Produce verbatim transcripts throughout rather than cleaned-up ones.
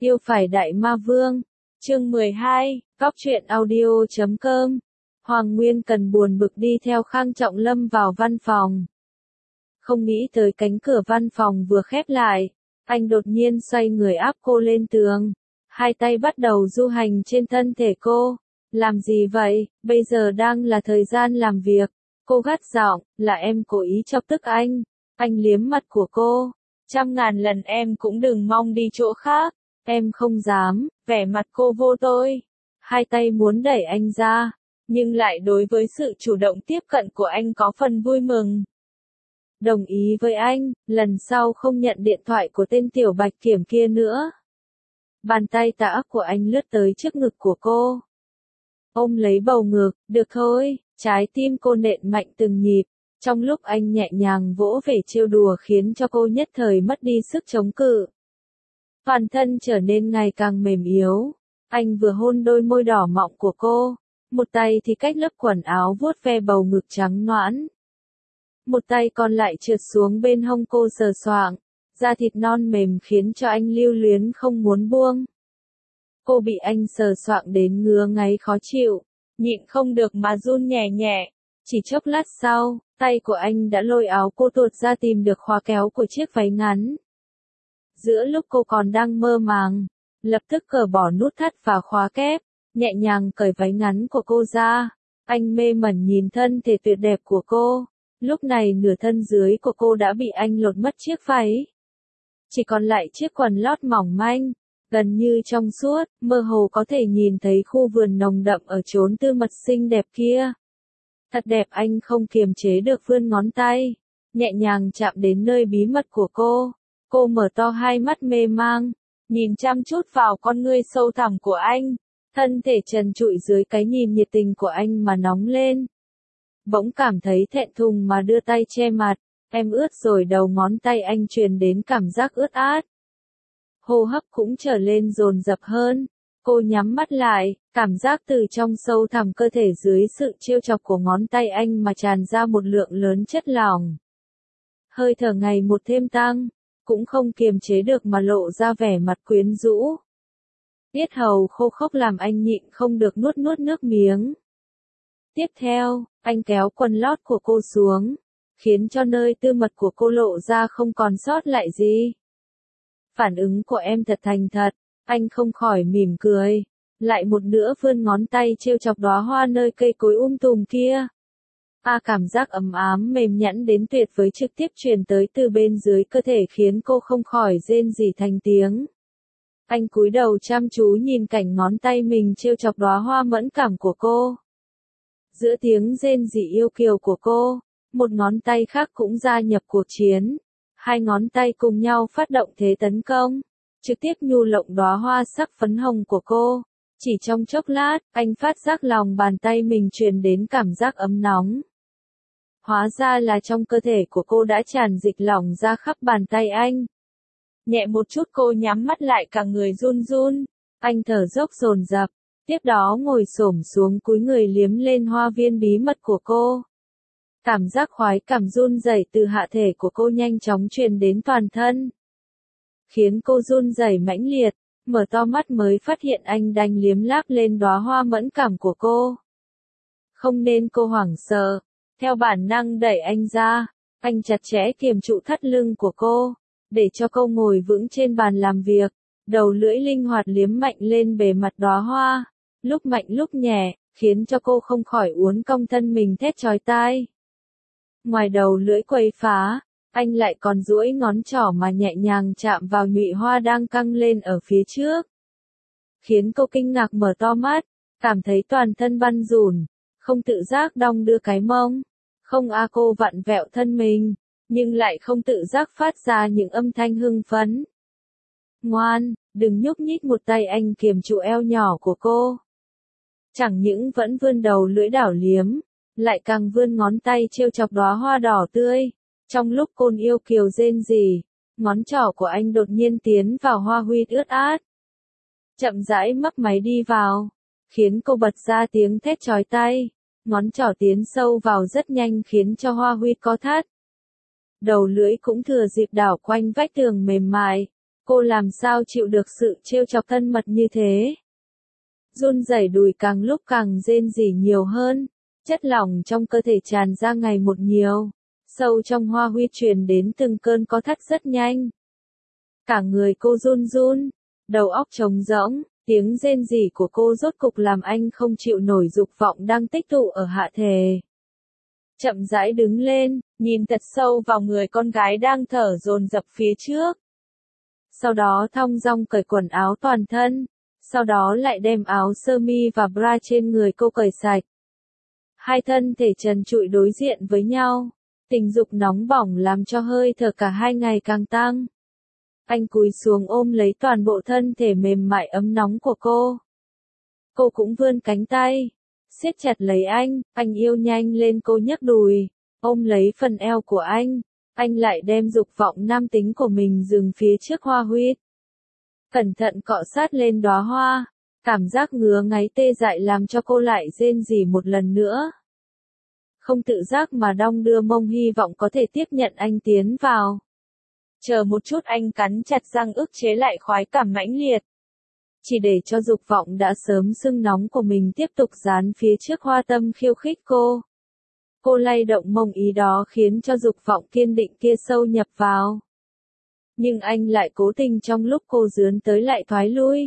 Yêu phải đại ma vương. Chương mười hai, Góc truyện audio chấm com. Hoàng Nguyên Cần buồn bực đi theo Khang Trọng Lâm vào văn phòng. Không nghĩ tới cánh cửa văn phòng vừa khép lại, anh đột nhiên xoay người áp cô lên tường. Hai tay bắt đầu du hành trên thân thể cô. Làm gì vậy, bây giờ đang là thời gian làm việc. Cô gắt giọng, là em cố ý chọc tức anh. Anh liếm mặt của cô. Trăm ngàn lần em cũng đừng mong đi chỗ khác. Em không dám, vẻ mặt cô vô tôi. Hai tay muốn đẩy anh ra, nhưng lại đối với sự chủ động tiếp cận của anh có phần vui mừng. Đồng ý với anh, lần sau không nhận điện thoại của tên tiểu bạch kiểm kia nữa. Bàn tay tà ác của anh lướt tới trước ngực của cô. Ôm lấy bầu ngực, được thôi, trái tim cô nện mạnh từng nhịp. Trong lúc anh nhẹ nhàng vỗ về trêu đùa khiến cho cô nhất thời mất đi sức chống cự. Toàn thân trở nên ngày càng mềm yếu. Anh vừa hôn đôi môi đỏ mọng của cô. Một tay thì cách lớp quần áo vuốt ve bầu ngực trắng nõn. Một tay còn lại trượt xuống bên hông cô sờ soạng. Da thịt non mềm khiến cho anh lưu luyến không muốn buông. Cô bị anh sờ soạng đến ngứa ngáy khó chịu. Nhịn không được mà run nhẹ nhẹ. Chỉ chốc lát sau, tay của anh đã lôi áo cô tuột ra tìm được khóa kéo của chiếc váy ngắn. Giữa lúc cô còn đang mơ màng, lập tức cởi bỏ nút thắt và khóa kép, nhẹ nhàng cởi váy ngắn của cô ra. Anh mê mẩn nhìn thân thể tuyệt đẹp của cô. Lúc này nửa thân dưới của cô đã bị anh lột mất chiếc váy. Chỉ còn lại chiếc quần lót mỏng manh, gần như trong suốt, mơ hồ có thể nhìn thấy khu vườn nồng đậm ở chốn tư mật xinh đẹp kia. Thật đẹp, anh không kiềm chế được vươn ngón tay, nhẹ nhàng chạm đến nơi bí mật của cô. Cô mở to hai mắt mê mang, nhìn chăm chút vào con ngươi sâu thẳm của anh, thân thể trần trụi dưới cái nhìn nhiệt tình của anh mà nóng lên. Bỗng cảm thấy thẹn thùng mà đưa tay che mặt, em ướt rồi. Đầu ngón tay anh truyền đến cảm giác ướt át. Hô hấp cũng trở lên dồn dập hơn. Cô nhắm mắt lại, cảm giác từ trong sâu thẳm cơ thể dưới sự trêu chọc của ngón tay anh mà tràn ra một lượng lớn chất lỏng. Hơi thở ngày một thêm tăng, cũng không kiềm chế được mà lộ ra vẻ mặt quyến rũ. Yết hầu khô khốc làm anh nhịn không được nuốt nuốt nước miếng. Tiếp theo, anh kéo quần lót của cô xuống, khiến cho nơi tư mật của cô lộ ra không còn sót lại gì. Phản ứng của em thật thành thật, anh không khỏi mỉm cười, lại một nữa vươn ngón tay trêu chọc đóa hoa nơi cây cối um tùm kia. À, cảm giác ấm ám mềm nhẵn đến tuyệt vời trực tiếp truyền tới từ bên dưới cơ thể khiến cô không khỏi rên rỉ thành tiếng. Anh cúi đầu chăm chú nhìn cảnh ngón tay mình trêu chọc đóa hoa mẫn cảm của cô. Giữa tiếng rên rỉ yêu kiều của cô, một ngón tay khác cũng gia nhập cuộc chiến. Hai ngón tay cùng nhau phát động thế tấn công, trực tiếp nhu lộng đóa hoa sắc phấn hồng của cô. Chỉ trong chốc lát, anh phát giác lòng bàn tay mình truyền đến cảm giác ấm nóng. Hóa ra là trong cơ thể của cô đã tràn dịch lỏng ra khắp bàn tay anh. Nhẹ một chút cô nhắm mắt lại, cả người run run. Anh thở dốc dồn dập, tiếp đó ngồi xổm xuống cúi người liếm lên hoa viên bí mật của cô. Cảm giác khoái cảm run rẩy từ hạ thể của cô nhanh chóng truyền đến toàn thân, khiến cô run rẩy mãnh liệt, mở to mắt mới phát hiện anh đang liếm láp lên đóa hoa mẫn cảm của cô. Không nên cô hoảng sợ, theo bản năng đẩy anh ra, anh chặt chẽ kiềm trụ thắt lưng của cô, để cho cô ngồi vững trên bàn làm việc, đầu lưỡi linh hoạt liếm mạnh lên bề mặt đóa hoa, lúc mạnh lúc nhẹ, khiến cho cô không khỏi uốn cong thân mình thét chói tai. Ngoài đầu lưỡi quấy phá, anh lại còn duỗi ngón trỏ mà nhẹ nhàng chạm vào nhụy hoa đang căng lên ở phía trước. Khiến cô kinh ngạc mở to mắt, cảm thấy toàn thân băn rủn, không tự giác đong đưa cái mông. Không a cô vặn vẹo thân mình, nhưng lại không tự giác phát ra những âm thanh hưng phấn. Ngoan, đừng nhúc nhích. Một tay anh kiềm trụ eo nhỏ của cô. Chẳng những vẫn vươn đầu lưỡi đảo liếm, lại càng vươn ngón tay trêu chọc đóa hoa đỏ tươi. Trong lúc cô yêu kiều rên rỉ, ngón trỏ của anh đột nhiên tiến vào hoa huyết ướt át. Chậm rãi mấp máy đi vào, khiến cô bật ra tiếng thét chói tai. Ngón trỏ tiến sâu vào rất nhanh khiến cho hoa huyết co thắt. Đầu lưỡi cũng thừa dịp đảo quanh vách tường mềm mại, Cô làm sao chịu được sự trêu chọc thân mật như thế. Run rẩy đùi càng lúc càng rên rỉ nhiều hơn, chất lỏng trong cơ thể tràn ra ngày một nhiều, sâu trong Hoa Huy truyền đến từng cơn co thắt rất nhanh. Cả người cô run run, đầu óc trống rỗng, tiếng rên rỉ của cô rốt cục làm anh không chịu nổi dục vọng đang tích tụ ở hạ thể. Chậm rãi đứng lên, nhìn thật sâu vào người con gái đang thở dồn dập phía trước. Sau đó thong dong cởi quần áo toàn thân, sau đó lại đem áo sơ mi và bra trên người cô cởi sạch. Hai thân thể trần trụi đối diện với nhau, tình dục nóng bỏng làm cho hơi thở cả hai ngày càng tăng. Anh cúi xuống ôm lấy toàn bộ thân thể mềm mại ấm nóng của cô. Cô cũng vươn cánh tay, siết chặt lấy anh, anh yêu nhanh lên cô nhấc đùi, ôm lấy phần eo của anh, anh lại đem dục vọng nam tính của mình dừng phía trước Hoa Huy. Cẩn thận cọ sát lên đóa hoa, cảm giác ngứa ngáy tê dại làm cho cô lại rên rỉ một lần nữa. Không tự giác mà đong đưa mông hy vọng có thể tiếp nhận anh tiến vào. Chờ một chút, anh cắn chặt răng ức chế lại khoái cảm mãnh liệt. Chỉ để cho dục vọng đã sớm sưng nóng của mình tiếp tục dán phía trước hoa tâm khiêu khích cô. Cô lay động mông ý đó khiến cho dục vọng kiên định kia sâu nhập vào. Nhưng anh lại cố tình trong lúc cô dướn tới lại thoái lui.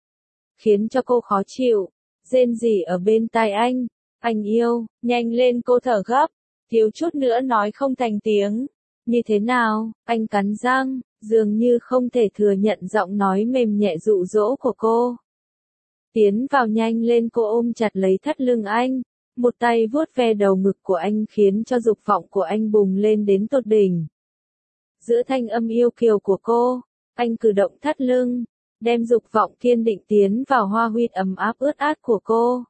Khiến cho cô khó chịu, rên rỉ ở bên tai anh, anh yêu, nhanh lên, cô thở gấp, thiếu chút nữa nói không thành tiếng. Như thế nào, anh cắn răng, dường như không thể thừa nhận giọng nói mềm nhẹ dụ dỗ của cô. Tiến vào nhanh lên, cô ôm chặt lấy thắt lưng anh, một tay vuốt ve đầu ngực của anh khiến cho dục vọng của anh bùng lên đến tột đỉnh. Giữa thanh âm yêu kiều của cô, anh cử động thắt lưng, đem dục vọng kiên định tiến vào Hoa Huy ấm áp ướt át của cô.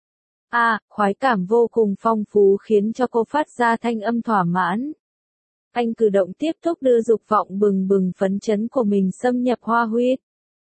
À, khoái cảm vô cùng phong phú khiến cho cô phát ra thanh âm thỏa mãn. Anh cử động tiếp tục đưa dục vọng bừng bừng phấn chấn của mình xâm nhập Hoa Huy.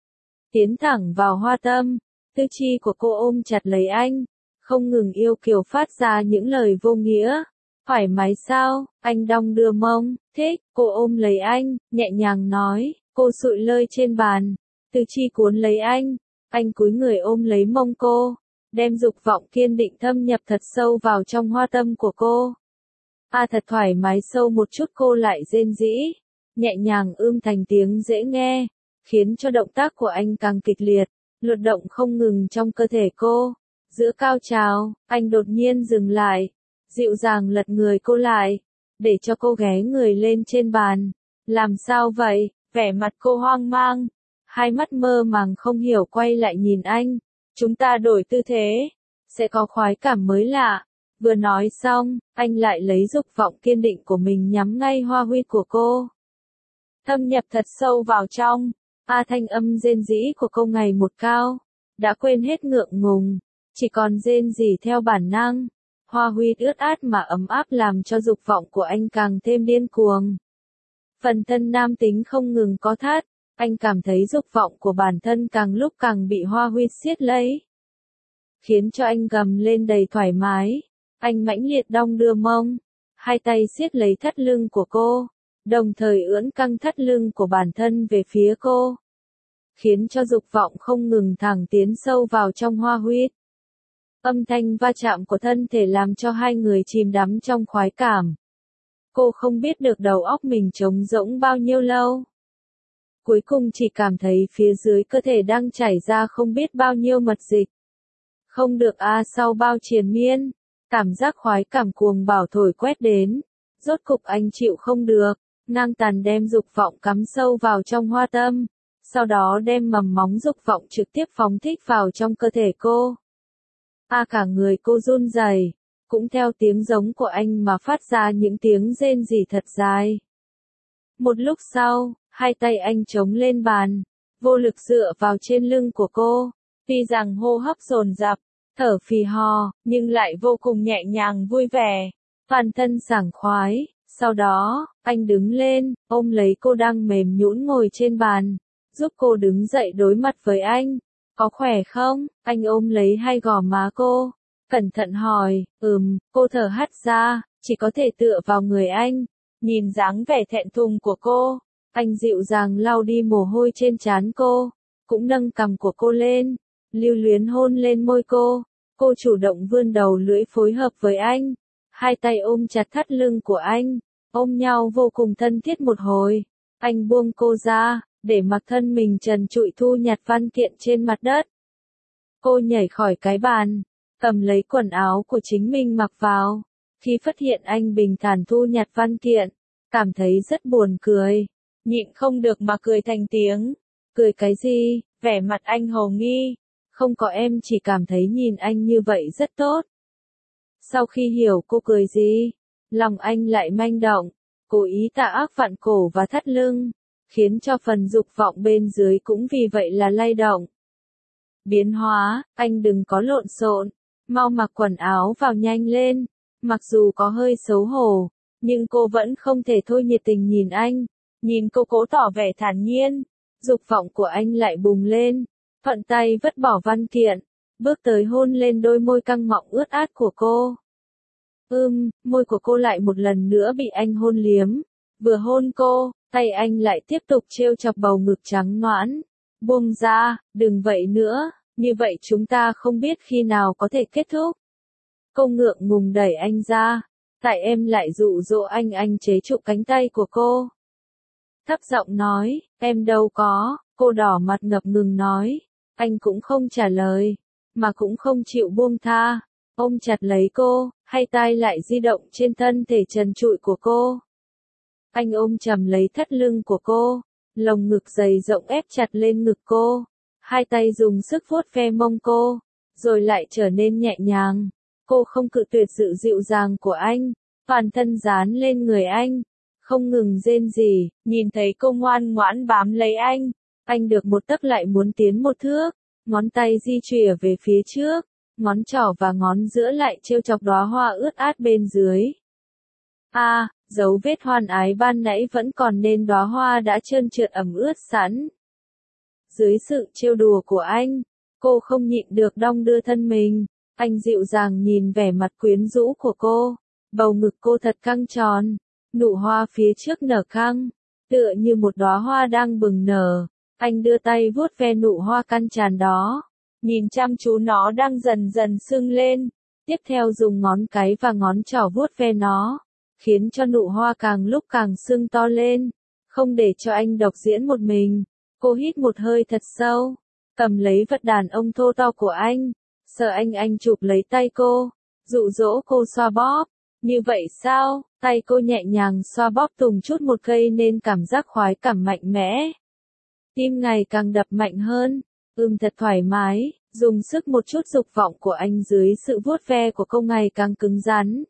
Tiến thẳng vào hoa tâm, tư chi của cô ôm chặt lấy anh, không ngừng yêu kiều phát ra những lời vô nghĩa. Thoải mái sao, anh đong đưa mông, thích, cô ôm lấy anh, nhẹ nhàng nói, cô sụi lơi trên bàn, tư chi cuốn lấy anh, anh cúi người ôm lấy mông cô, đem dục vọng kiên định thâm nhập thật sâu vào trong hoa tâm của cô. À, thật thoải mái, sâu một chút cô lại rên rỉ, nhẹ nhàng ưm thành tiếng dễ nghe, khiến cho động tác của anh càng kịch liệt, luật động không ngừng trong cơ thể cô. Giữa cao trào, anh đột nhiên dừng lại, dịu dàng lật người cô lại, để cho cô ghé người lên trên bàn. Làm sao vậy? Vẻ mặt cô hoang mang, hai mắt mơ màng không hiểu quay lại nhìn anh. Chúng ta đổi tư thế, sẽ có khoái cảm mới lạ. Vừa nói xong, anh lại lấy dục vọng kiên định của mình nhắm ngay Hoa Huy của cô. Thâm nhập thật sâu vào trong, a thanh âm rên rỉ của cô ngày một cao, đã quên hết ngượng ngùng, chỉ còn rên rỉ theo bản năng. Hoa Huy ướt át mà ấm áp làm cho dục vọng của anh càng thêm điên cuồng. Phần thân nam tính không ngừng có thắt, anh cảm thấy dục vọng của bản thân càng lúc càng bị Hoa Huy siết lấy, khiến cho anh gầm lên đầy thoải mái. Anh mãnh liệt đong đưa mông, hai tay siết lấy thắt lưng của cô, đồng thời ưỡn căng thắt lưng của bản thân về phía cô, khiến cho dục vọng không ngừng thẳng tiến sâu vào trong Hoa Huy. Âm thanh va chạm của thân thể làm cho hai người chìm đắm trong khoái cảm. Cô không biết được đầu óc mình trống rỗng bao nhiêu lâu. Cuối cùng chỉ cảm thấy phía dưới cơ thể đang chảy ra không biết bao nhiêu mật dịch. Không được a à, sau bao triền miên, cảm giác khoái cảm cuồng bảo thổi quét đến. Rốt cục anh chịu không được, ngang tàn đem dục vọng cắm sâu vào trong hoa tâm. Sau đó đem mầm móng dục vọng trực tiếp phóng thích vào trong cơ thể cô. A à, cả người cô run rẩy, cũng theo tiếng giống của anh mà phát ra những tiếng rên rỉ thật dài. Một lúc sau, hai tay anh chống lên bàn, vô lực dựa vào trên lưng của cô, tuy rằng hô hấp dồn dập, thở phì hò, nhưng lại vô cùng nhẹ nhàng vui vẻ, toàn thân sảng khoái. Sau đó, anh đứng lên, ôm lấy cô đang mềm nhũn ngồi trên bàn, giúp cô đứng dậy đối mặt với anh. Có khỏe không? Anh ôm lấy hai gò má cô, cẩn thận hỏi. Ừm, cô thở hắt ra, chỉ có thể tựa vào người anh. Nhìn dáng vẻ thẹn thùng của cô, Anh dịu dàng lau đi mồ hôi trên trán cô, cũng nâng cằm của cô lên, lưu luyến hôn lên môi cô. Cô chủ động vươn đầu lưỡi phối hợp với anh, hai tay ôm chặt thắt lưng của anh, ôm nhau vô cùng thân thiết một hồi. Anh buông cô ra, để mặc thân mình trần trụi thu nhặt văn kiện trên mặt đất. Cô nhảy khỏi cái bàn, cầm lấy quần áo của chính mình mặc vào. Khi phát hiện anh bình thản thu nhặt văn kiện, cảm thấy rất buồn cười, nhịn không được mà cười thành tiếng. Cười cái gì? Vẻ mặt anh hồ nghi. Không có, em chỉ cảm thấy nhìn anh như vậy rất tốt. Sau khi hiểu cô cười gì, lòng anh lại manh động, cố ý tà ác vặn cổ và thắt lưng, khiến cho phần dục vọng bên dưới cũng vì vậy là lay động. Biến hóa, anh đừng có lộn xộn, mau mặc quần áo vào nhanh lên. Mặc dù có hơi xấu hổ, nhưng cô vẫn không thể thôi nhiệt tình nhìn anh, nhìn cô cố tỏ vẻ thản nhiên. Dục vọng của anh lại bùng lên, thuận tay vứt bỏ văn kiện, bước tới hôn lên đôi môi căng mọng ướt át của cô. Ưm, môi của cô lại một lần nữa bị anh hôn liếm. Vừa hôn cô, tay anh lại tiếp tục trêu chọc bầu ngực trắng nõn. Buông ra, đừng vậy nữa, như vậy chúng ta không biết khi nào có thể kết thúc. Cô ngượng ngùng đẩy anh ra, tại em lại dụ dỗ anh. Anh chế trụ cánh tay của cô, thấp giọng nói, em đâu có. Cô đỏ mặt ngập ngừng nói. Anh cũng không trả lời, mà cũng không chịu buông tha, ôm chặt lấy cô, hai tay lại di động trên thân thể trần trụi của cô. Anh ôm chầm lấy thắt lưng của cô, lồng ngực dày rộng ép chặt lên ngực cô, hai tay dùng sức vuốt ve mông cô, rồi lại trở nên nhẹ nhàng. Cô không cự tuyệt sự dịu dàng của anh, toàn thân dán lên người anh, không ngừng rên rỉ. Nhìn thấy cô ngoan ngoãn bám lấy anh, anh được một tấc lại muốn tiến một thước, ngón tay di chìa về phía trước, ngón trỏ và ngón giữa lại trêu chọc đóa hoa ướt át bên dưới. A, à, dấu vết hoan ái ban nãy vẫn còn nên đóa hoa đã trơn trượt ẩm ướt sẵn. Dưới sự trêu đùa của anh, cô không nhịn được đong đưa thân mình. Anh dịu dàng nhìn vẻ mặt quyến rũ của cô, bầu ngực cô thật căng tròn, nụ hoa phía trước nở căng, tựa như một đóa hoa đang bừng nở. Anh đưa tay vuốt ve nụ hoa căn tràn đó, nhìn chăm chú nó đang dần dần sưng lên, tiếp theo dùng ngón cái và ngón trỏ vuốt ve nó, khiến cho nụ hoa càng lúc càng sưng to lên, không để cho anh độc diễn một mình. Cô hít một hơi thật sâu, cầm lấy vật đàn ông thô to của anh, sợ anh anh chụp lấy tay cô, dụ dỗ cô xoa bóp. Như vậy sao? Tay cô nhẹ nhàng xoa bóp từng chút một gây nên cảm giác khoái cảm mạnh mẽ. Tim ngày càng đập mạnh hơn, ưm thật thoải mái, dùng sức một chút. Dục vọng của anh dưới sự vuốt ve của cô ngày càng cứng rắn.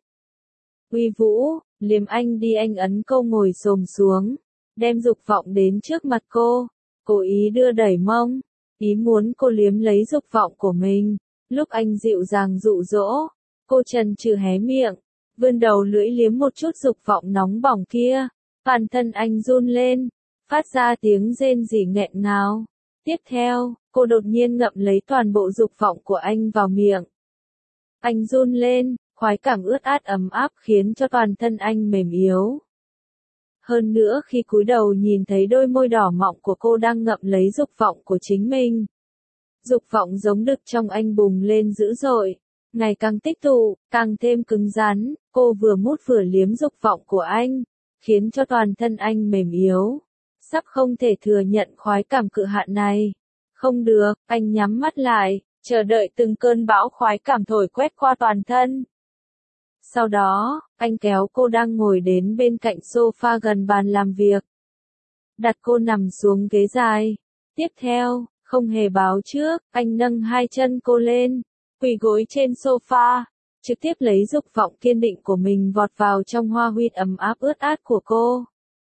Uy Vũ, liếm anh đi. Anh ấn cô ngồi xổm xuống, đem dục vọng đến trước mặt cô, cố ý đưa đẩy mông, ý muốn cô liếm lấy dục vọng của mình. Lúc anh dịu dàng dụ dỗ, cô chần chừ hé miệng, vươn đầu lưỡi liếm một chút dục vọng nóng bỏng kia. Toàn thân anh run lên, phát ra tiếng rên rỉ nghẹn ngào. Tiếp theo, cô đột nhiên ngậm lấy toàn bộ dục vọng của anh vào miệng. Anh run lên, khoái cảm ướt át ấm áp khiến cho toàn thân anh mềm yếu. Hơn nữa khi cúi đầu nhìn thấy đôi môi đỏ mọng của cô đang ngậm lấy dục vọng của chính mình. Dục vọng giống đực trong anh bùng lên dữ dội, ngày càng tích tụ, càng thêm cứng rắn. Cô vừa mút vừa liếm dục vọng của anh, khiến cho toàn thân anh mềm yếu, sắp không thể thừa nhận khoái cảm cự hạn này. Không được, anh nhắm mắt lại, chờ đợi từng cơn bão khoái cảm thổi quét qua toàn thân. Sau đó, anh kéo cô đang ngồi đến bên cạnh sofa gần bàn làm việc, đặt cô nằm xuống ghế dài. Tiếp theo, không hề báo trước, anh nâng hai chân cô lên, quỳ gối trên sofa, trực tiếp lấy dục vọng kiên định của mình vọt vào trong hoa huyệt ấm áp ướt át của cô.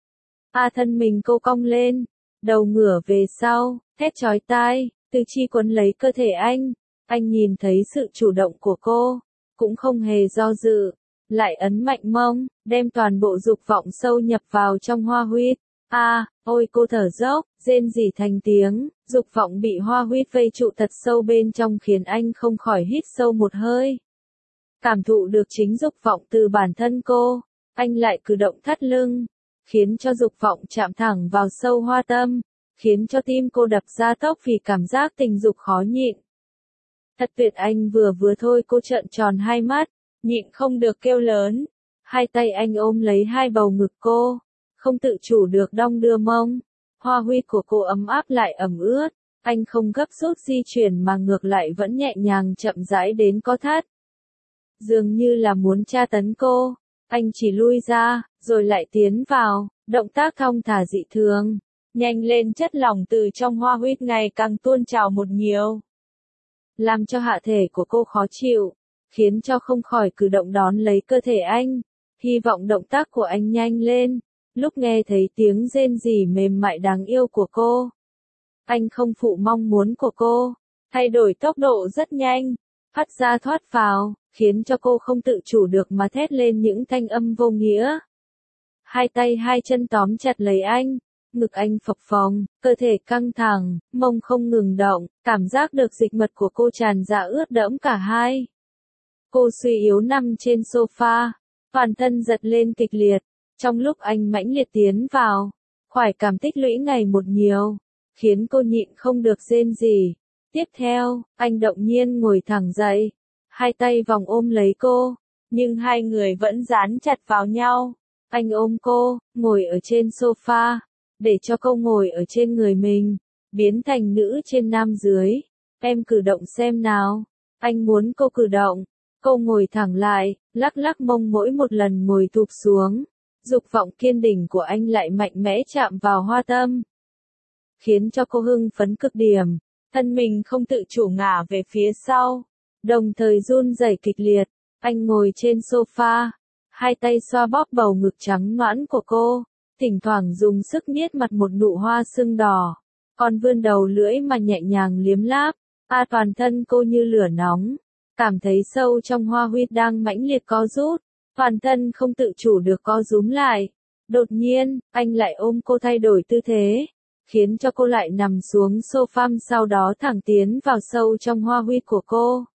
A thân mình cô cong lên, đầu ngửa về sau, thét chói tai, tứ chi quấn lấy cơ thể anh. Anh nhìn thấy sự chủ động của cô, cũng không hề do dự, lại ấn mạnh mông, đem toàn bộ dục vọng sâu nhập vào trong hoa huyết. A, à, ôi cô thở dốc, rên rỉ thành tiếng, dục vọng bị hoa huyết vây trụ thật sâu bên trong khiến anh không khỏi hít sâu một hơi. Cảm thụ được chính dục vọng từ bản thân cô, anh lại cử động thắt lưng, khiến cho dục vọng chạm thẳng vào sâu hoa tâm, khiến cho tim cô đập ra tốc vì cảm giác tình dục khó nhịn. Thật tuyệt, anh vừa vừa thôi cô trợn tròn hai mắt, nhịn không được kêu lớn. Hai tay anh ôm lấy hai bầu ngực cô, không tự chủ được đong đưa mông. Hoa huyết của cô ấm áp lại ẩm ướt, anh không gấp rút di chuyển mà ngược lại vẫn nhẹ nhàng chậm rãi đến co thắt. Dường như là muốn tra tấn cô, anh chỉ lui ra, rồi lại tiến vào, động tác thong thả dị thường. Nhanh lên, chất lỏng từ trong hoa huyết ngày càng tuôn trào một nhiều, làm cho hạ thể của cô khó chịu, khiến cho không khỏi cử động đón lấy cơ thể anh. Hy vọng động tác của anh nhanh lên. Lúc nghe thấy tiếng rên rỉ mềm mại đáng yêu của cô, anh không phụ mong muốn của cô, thay đổi tốc độ rất nhanh, phát ra thoát vào, khiến cho cô không tự chủ được mà thét lên những thanh âm vô nghĩa. Hai tay hai chân tóm chặt lấy anh, ngực anh phập phồng, cơ thể căng thẳng, mông không ngừng động, cảm giác được dịch mật của cô tràn ra ướt đẫm cả hai. Cô suy yếu nằm trên sofa, toàn thân giật lên kịch liệt, trong lúc anh mãnh liệt tiến vào, khoái cảm tích lũy ngày một nhiều, khiến cô nhịn không được rên rỉ. Tiếp theo, anh động nhiên ngồi thẳng dậy, hai tay vòng ôm lấy cô, nhưng hai người vẫn dán chặt vào nhau. Anh ôm cô, ngồi ở trên sofa, để cho cô ngồi ở trên người mình, biến thành nữ trên nam dưới. Em cử động xem nào. Anh muốn cô cử động. Cô ngồi thẳng lại, lắc lắc mông mỗi một lần ngồi thụp xuống. Dục vọng kiên định của anh lại mạnh mẽ chạm vào hoa tâm, khiến cho cô hưng phấn cực điểm, thân mình không tự chủ ngả về phía sau, đồng thời run rẩy kịch liệt. Anh ngồi trên sofa, hai tay xoa bóp bầu ngực trắng nõn của cô, thỉnh thoảng dùng sức niết mặt một nụ hoa sưng đỏ, còn vươn đầu lưỡi mà nhẹ nhàng liếm láp. A toàn thân cô như lửa nóng, cảm thấy sâu trong hoa huyết đang mãnh liệt co rút, toàn thân không tự chủ được co rúm lại. Đột nhiên, anh lại ôm cô thay đổi tư thế, khiến cho cô lại nằm xuống sofa, sau đó thẳng tiến vào sâu trong hoa huyết của cô.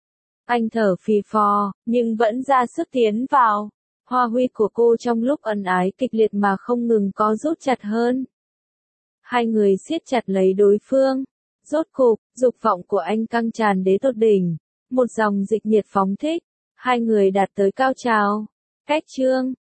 Anh thở phì phò, nhưng vẫn ra sức tiến vào. Hoa huyết của cô trong lúc ân ái kịch liệt mà không ngừng có rút chặt hơn. Hai người siết chặt lấy đối phương. Rốt cục, dục vọng của anh căng tràn đến tột đỉnh. Một dòng dịch nhiệt phóng thích. Hai người đạt tới cao trào. Cách chương